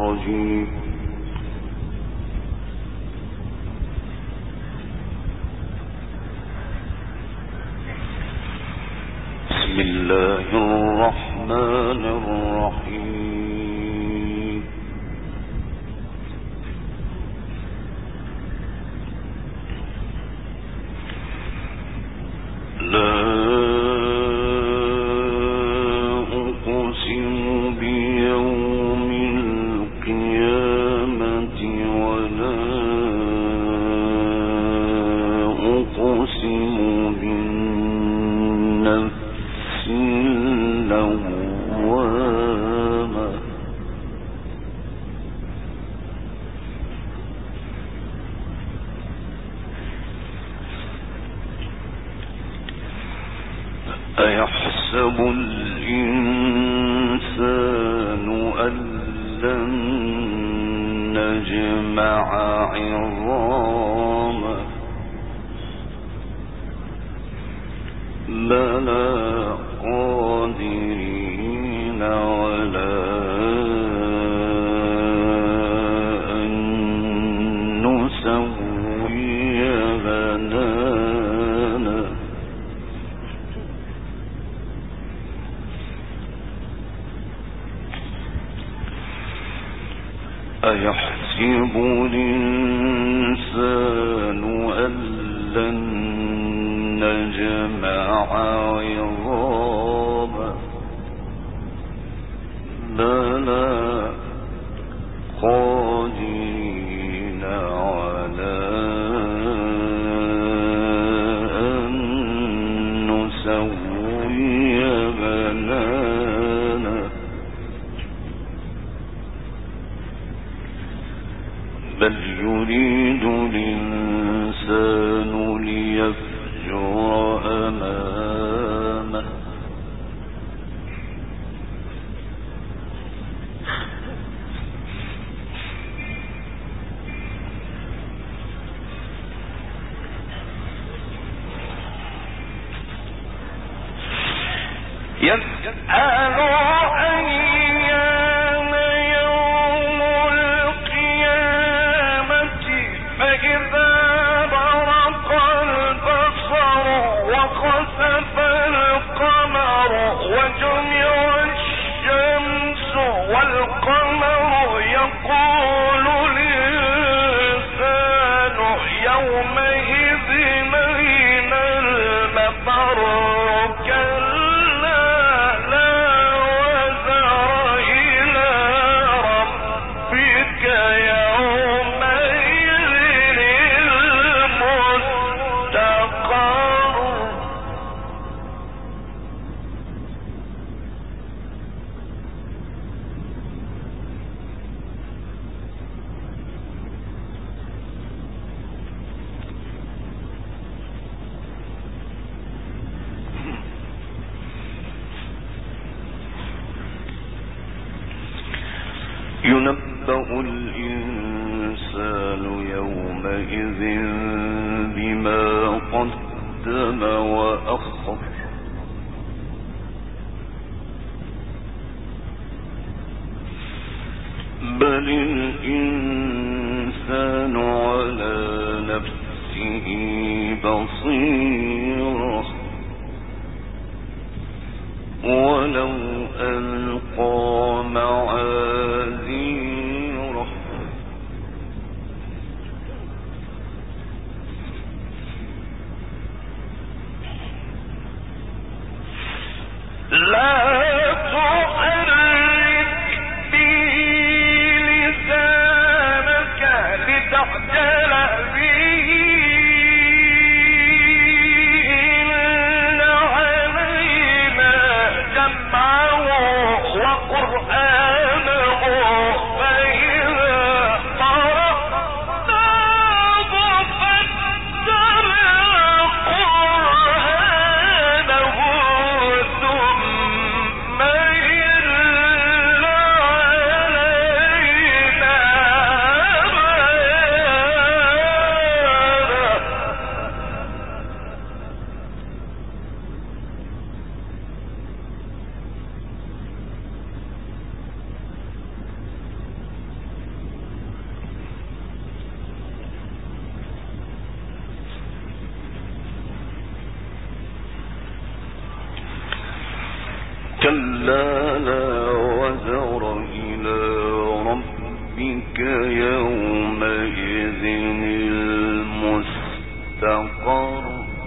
الرجيم. بسم الله الرحمن الرحيم. لا أقسم بيوم القيامة ولا أقسم بالنفس اللوامة. أيحسب الإنسان أن لن نجمع عظامه بلى قادرين على أن نسوي بنانه. أيحسب الإنسان أن لن نجمع عظامه بلى قادرين على أن نسوي بنانه. بل يريد الإنسان ليفجر أمامه يسأل أيان يوم القيامة فإذا برق البصر وخسف القمر وجمع الشمس والقمر يقول الإنسان يومئذ أين المفر. ينبأ الإنسان يومئذ بما قدم وأخر بل الإنسان على نفسه بصيرة ولو ألقى معاذيره لا تحرك به لسانك لتعجل به إن علينا جمعه وقرآنه ربك يومئذ المستقر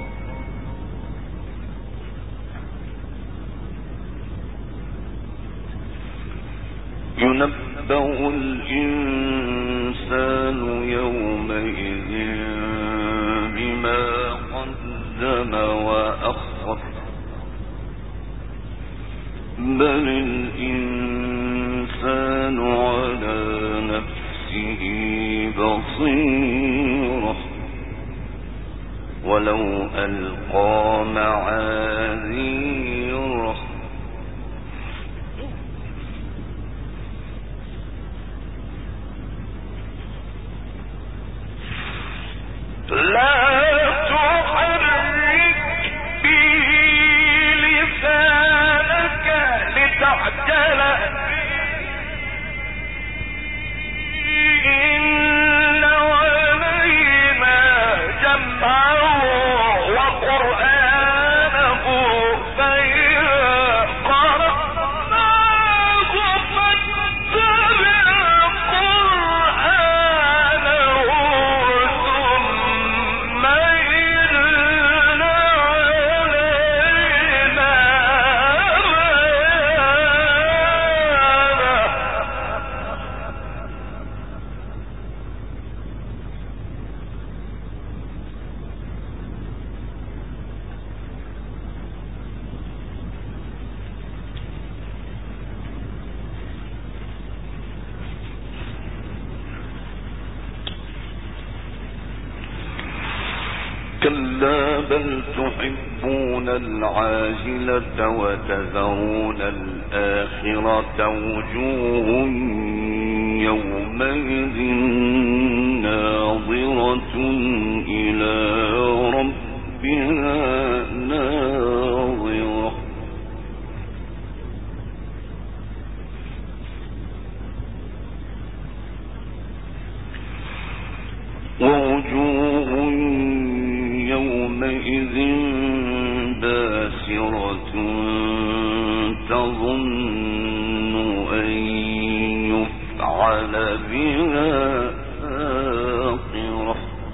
ينبأ الإنسان يومئذ بما قدم وأخر بل الإنسان على نفسه بصيرة ولو ألقى معاذيره لا تحرك به لسانك لتعجل إن علينا جمعه وقرآنه فإذا قرأناه فاتبع قرآنه ثم إن علينا كلا بل تحبون العاجلة وتذرون الآخرة وجوه يومئذ ناظرة إلى ربها ناظرة ووجوه يومئذ باسرة تظن أن يفعل بها فاقرة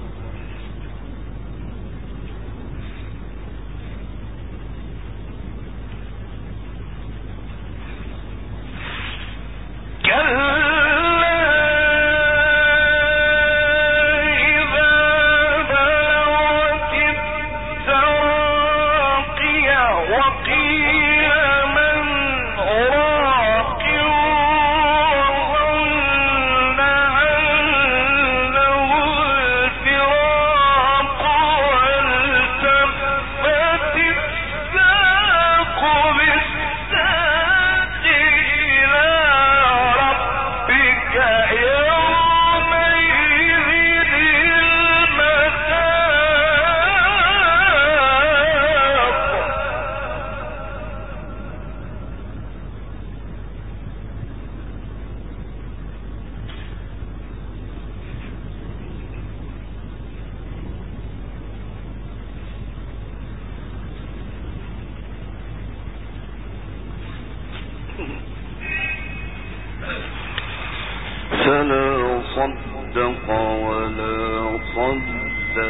فلا صدق ولا صلى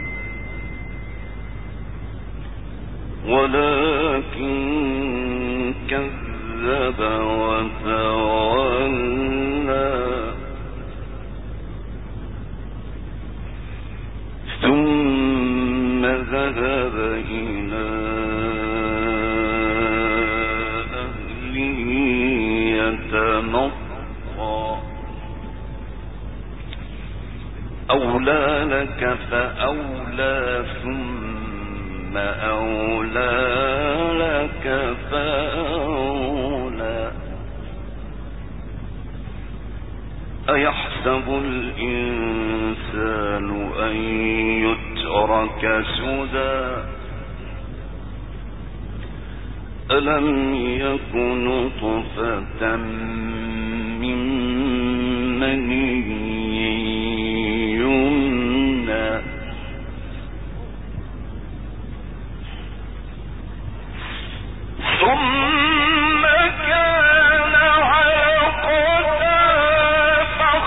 ولكن كذب وتولى ثم ذهب إلى أهله يتمطى أولى لك فأولى ثم أولى لك فأولى أيحسب الإنسان أن يترك سدى ألم يكن نطفة من مني يمنى ثم كان علقة فخلق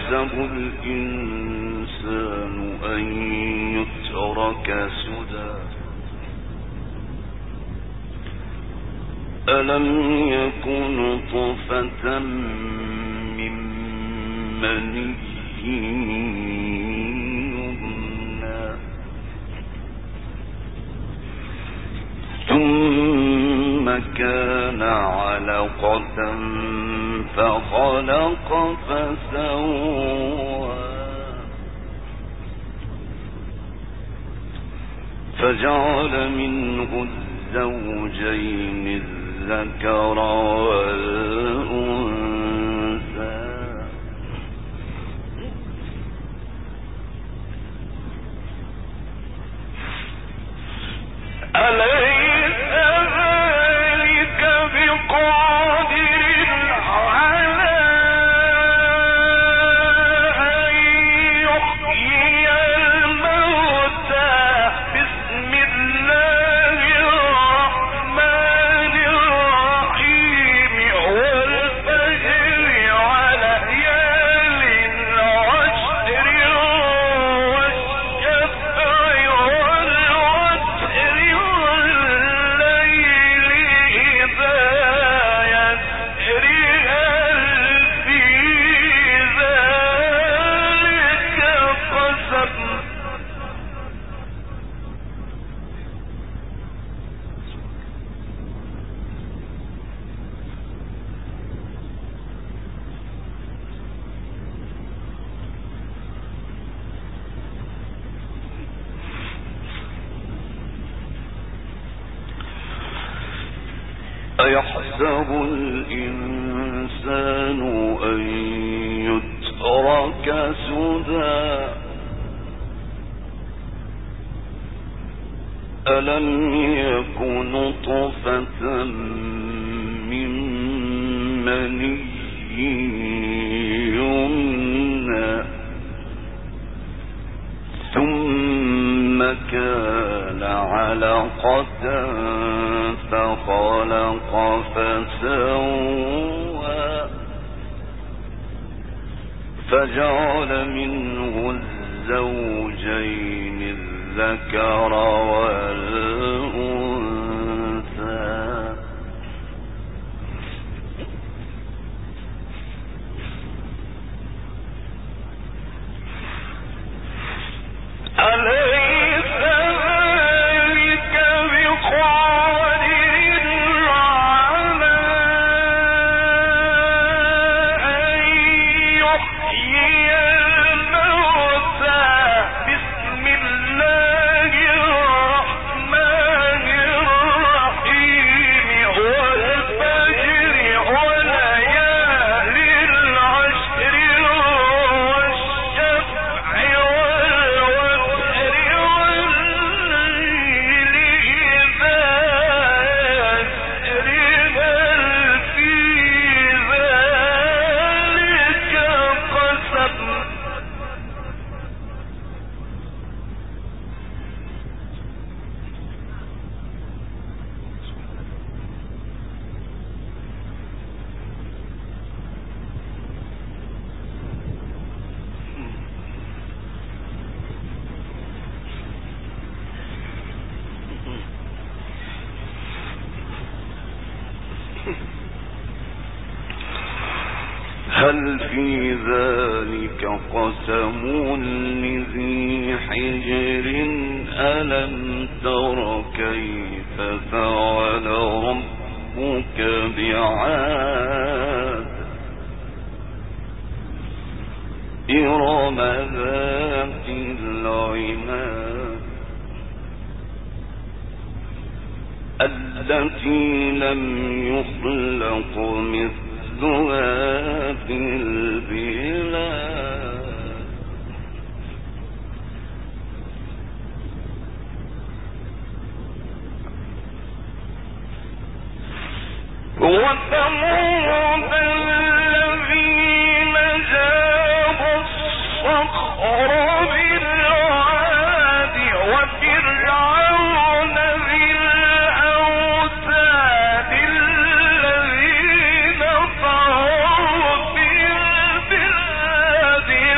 أيحسب الإنسان أن يترك سدى ألم يكن نطفة من مني يمنى ثم كان علقة فخلق فسوى فجعل منه الزوجين الذكر والأنثى أليس ذلك بقادر على أن يحيي الموتى بسم الله الرحمن الرحيم والفجر وليال العشر والشفع والوتر والليل إذا يسر هل في ذلك قسم أيحسب الإنسان أن يترك سدى ألم يكن نطفة من مني يمنى ثم كان علقة فخلق فسوى فجعل منه الزوجين الذكر والأنثى أليس ذلك بقادر على أن يحيي الموتى بسم الله الرحمن الرحيم والفجر وليال العشر والشفع والوتر والليل إذا يسر هل في ذلك قسم هل في ذلك قسم لذي حجر ألم تر كيف فعل ربك بعاد إرم ذات العماد التي لم يخلق مثلها في البلاد وثمود الذين جابوا الصخر بالواد وفرعون ذي الأوتاد الذين طغوا في البلاد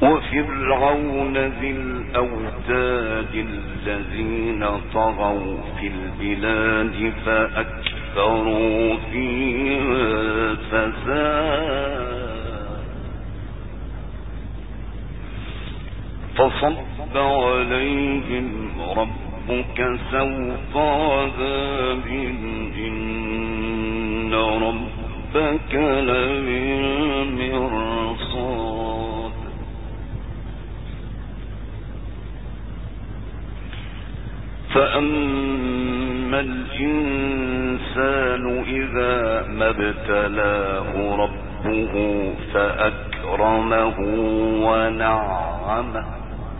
وفرعون ذي الأوتاد الذين طغوا في البلاد فأكثروا فيها الفساد فصب عليهم ربك سوط عذاب إن ربك لبالمرصاد فأما الإنسان إذا ما ابتلاه ربه فأكرمه ونعمه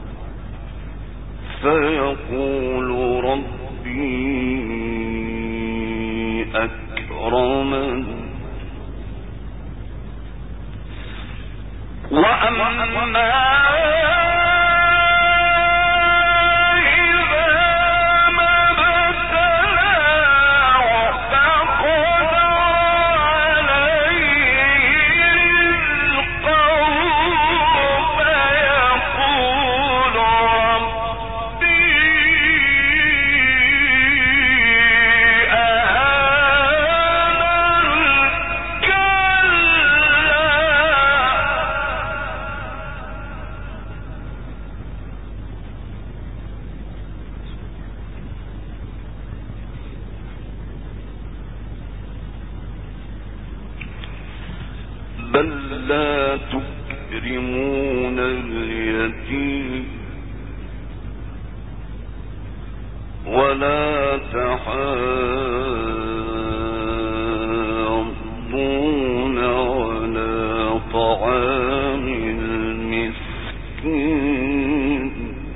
فيقول ربي أكرمن وأما بل لا تكرمون اليتيم ولا تحاضون على طعام المسكين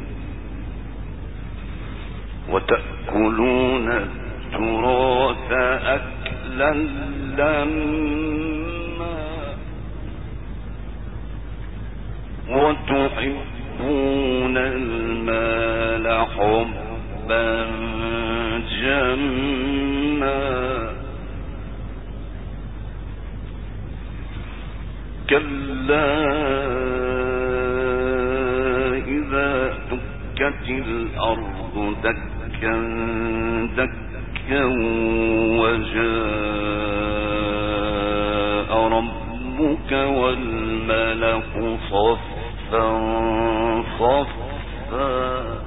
وتأكلون التراث أكلا لما وتحبون المال حبا جما كلا إذا دكت الأرض دكا دكا وجاء ربك والملك صفا صفا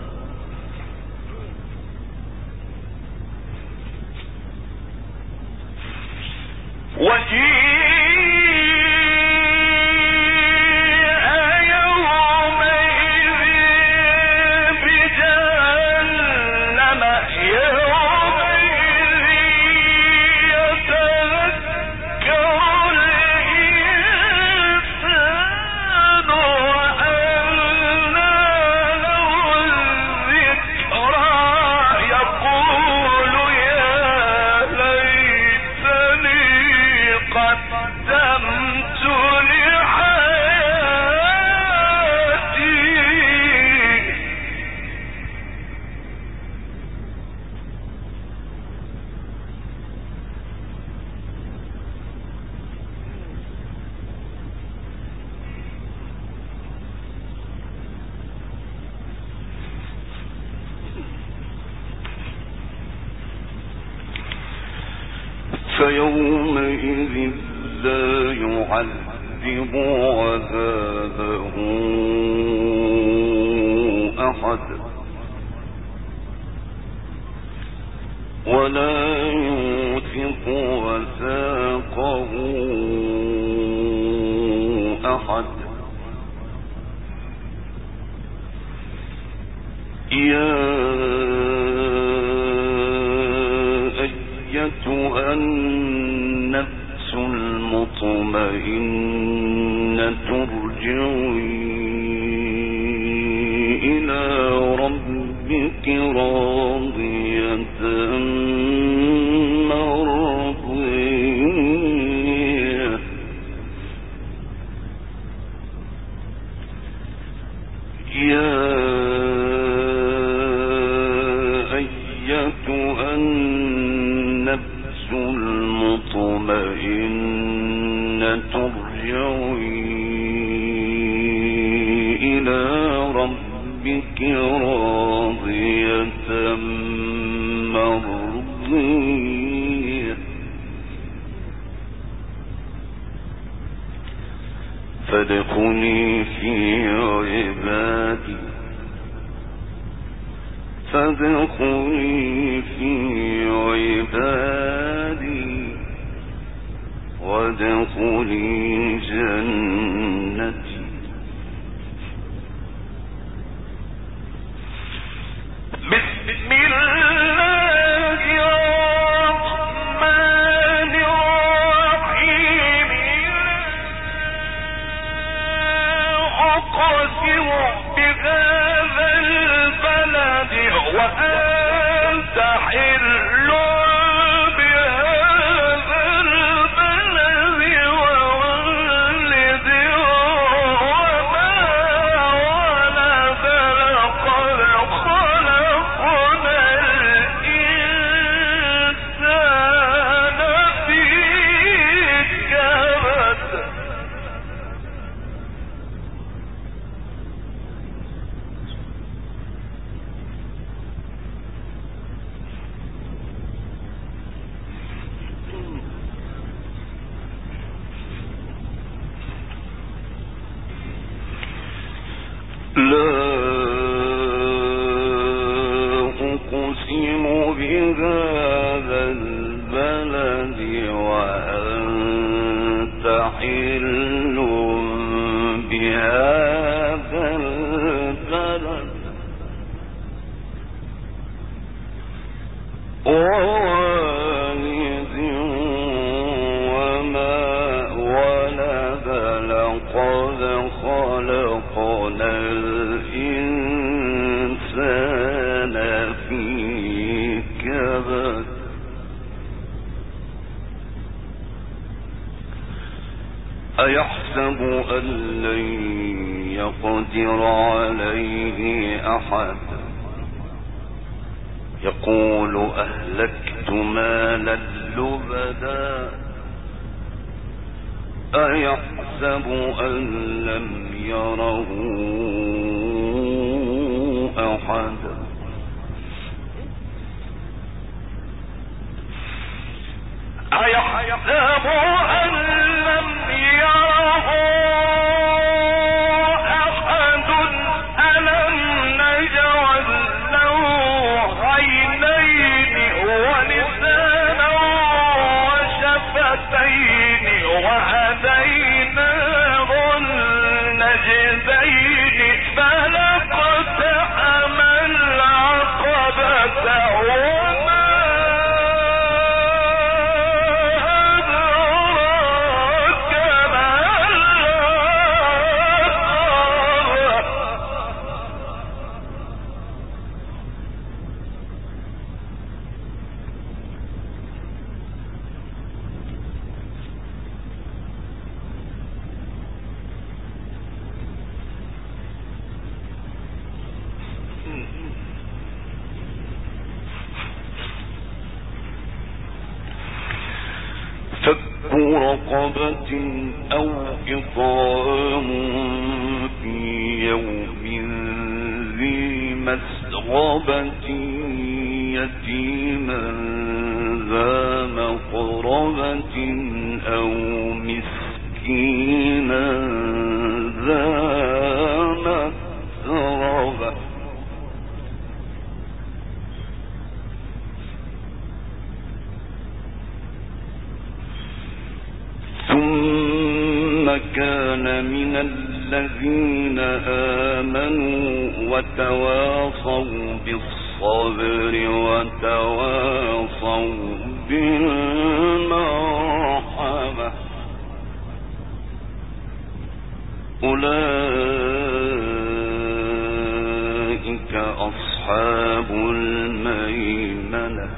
فيومئذ لا يعذب عذابه أحد ولا يوثق وثاقه أحد أيتها النفس المطمئنة ارجعي إلى ربك راضية مرضية أيتها النفس المطمئنة ارجعي ربك راضية مرضية فادخلي في عبادي وادخلي جنتي. بسم الله الرحمن الرحيم. أقسم بهذا البلد وأنت حل لا أقسم بهذا البلد وأنت حل بهذا البلد ووالد وما ولد لقد خلقنا الإنسان في كبد. أيحسب أن لن يقدر عليه أحد يقول أهلكت مالا لبدا أيحسب أن لم يره أحد أيحسب أن لم يره أحد ألم نجعل له عينين ولسانا وشفتين وهديناه النجدين فلاقتحم العقبة وما أدراك ما فك رقبة أو إطعام في يوم ذي مسغبة يتيما ذا مقربة أو مسكينا ذا متربة ثم كان من الذين آمنوا وتواصوا بالصبر وتواصوا بالمرحمة أولئك أصحاب الميمنة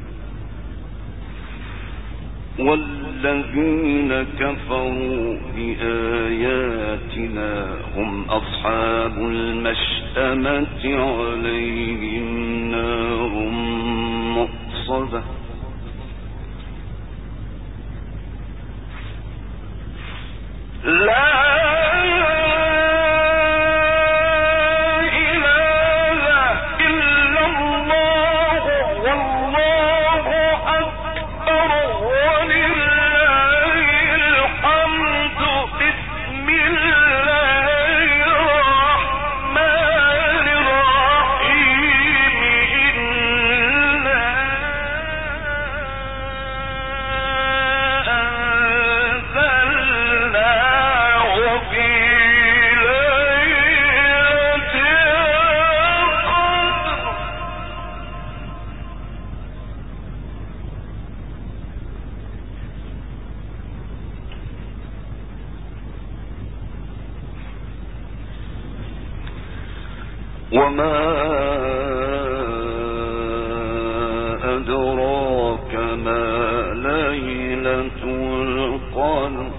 والذين كفروا بآياتنا هم أصحاب المشأمة عليهم نار مؤصدة لا إله وما أدراك ما ليلة القدر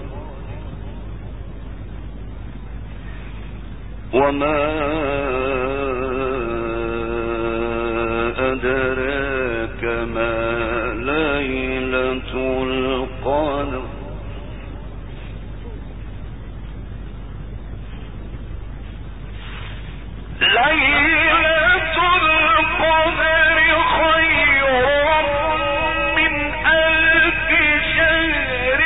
وما أدراك ما ليلة القدر ليلة القدر خير من ألف شهر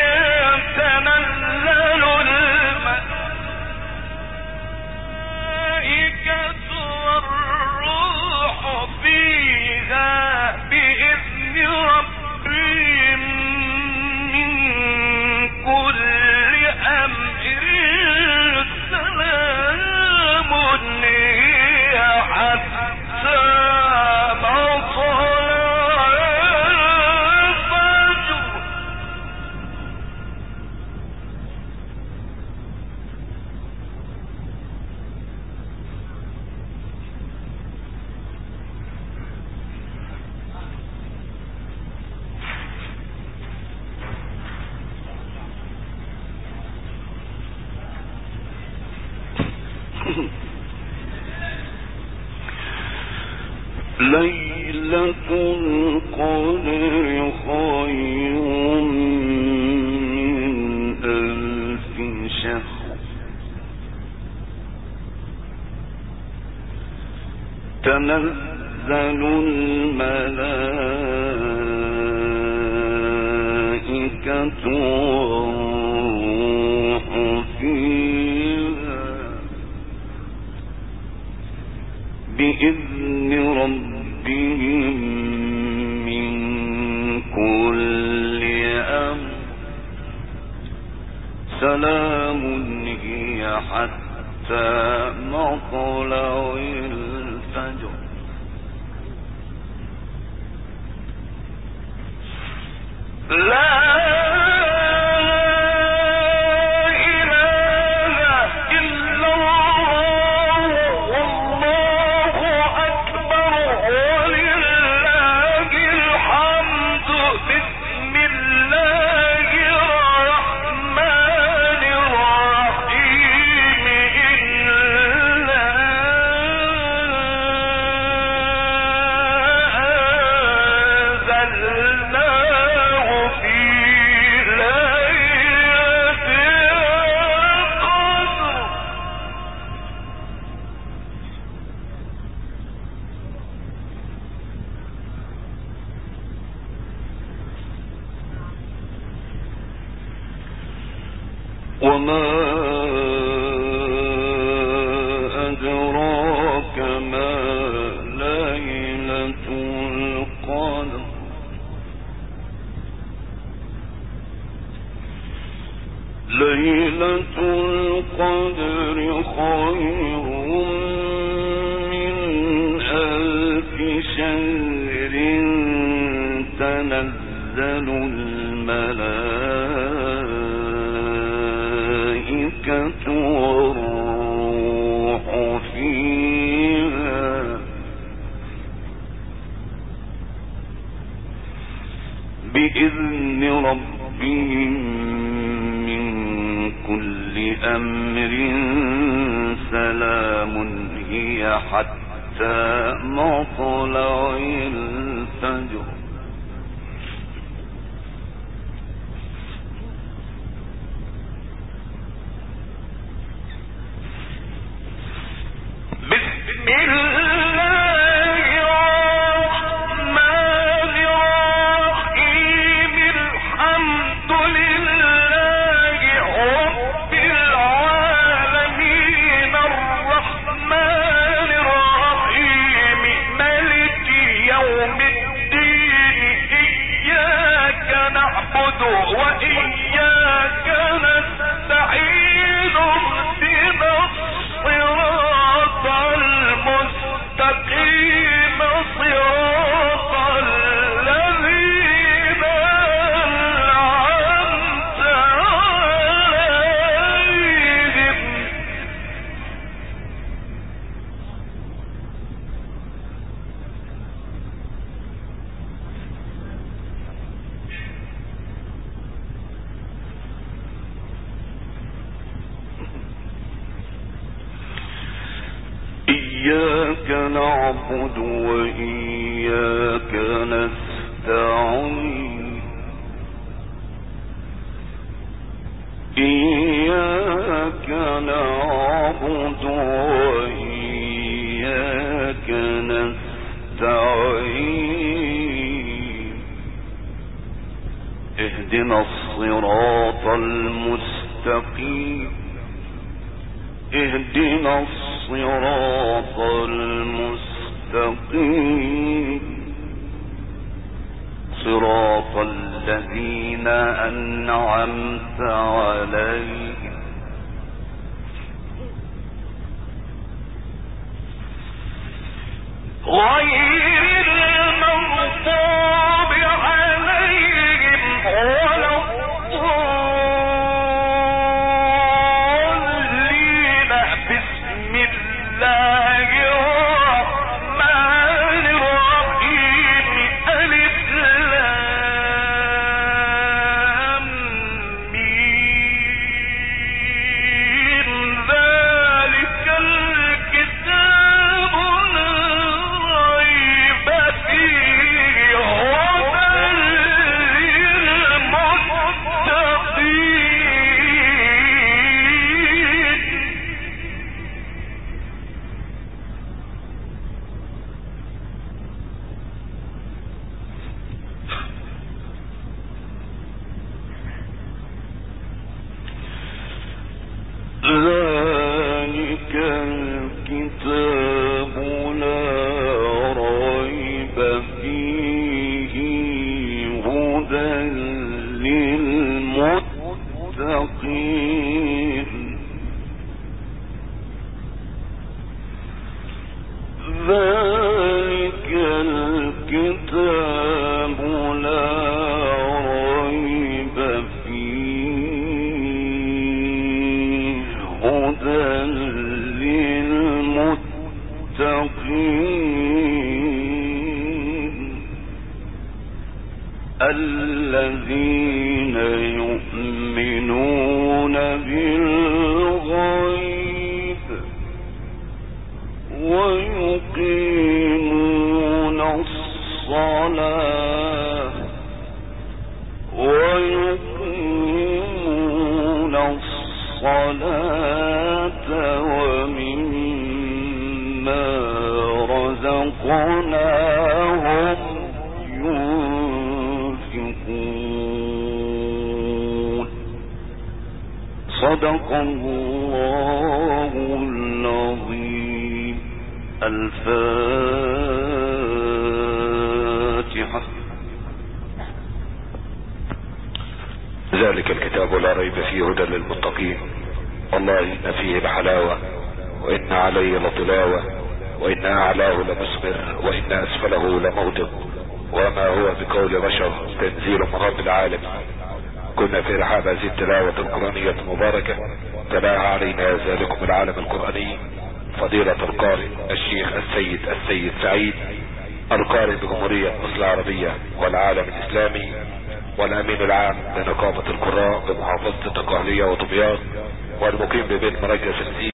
تنزل الملائكة والروح فيها بإذن ربهم من كل أمر سلام هي حتى مطلع الفجر ليلة القدر خير من ألف شهر تنزل الملائكة والروح فيها بإذن ربهم من كل أمر سلام هي حتى مطلع الفجر لا وما أدراك ما ليلة القدر ليلة القدر خير من ألف شهر تنزل الملائكة والروح فيها بإذن ربهم من كل أمر سلام هي حتى مطلع الفجر بسم الله الرحمن الرحيم الحمد لله رب العالمين الرحمن الرحيم مالك يوم الدين إياك نعبد وإياك نستعين اهدنا الصراط المستقيم صراط الذين أنعمت عليهم إياك نعبد وإياك نستعين إياك نعبد وإياك نستعين اهدنا الصراط المستقيم اهدنا الصراط المستقيم صراط الذين أنعمت عليهم غير المغضوب عليهم ولا الضالين بسم الله الرحمن الرحيم ألف لام ميم ذلك الكتاب لا ريب فيه هدى ذلك الكتاب لا ريب فيه هدى للمتقين ذلك الكتاب لا ريب فيه هدى للمتقين الذين يؤمنون بالغيب ويقيمون الصلاة ومما رزقناهم ينفقون صدق الله العظيم. الفاتحة. ذلك الكتاب لا ريب فيه هدى للمتقين والله إن فيه لحلاوة وإن عليه لطلاوة وإن أعلاه لمسمر وإن أسفله لمغدق وما هو بقول بشر تنزيل من رب العالم. كنا في رحاب هذه التلاوة القرآنية المباركة تلاها علينا ذلكم العالم القرآني فضيلة القارئ الشيخ السيد سعيد القارئ بجمهورية مصر العربية والعالم الإسلامي والأمين العام لنقابة القراء بمحافظة الدقهلية ودمياط والمقيم ببيت مركز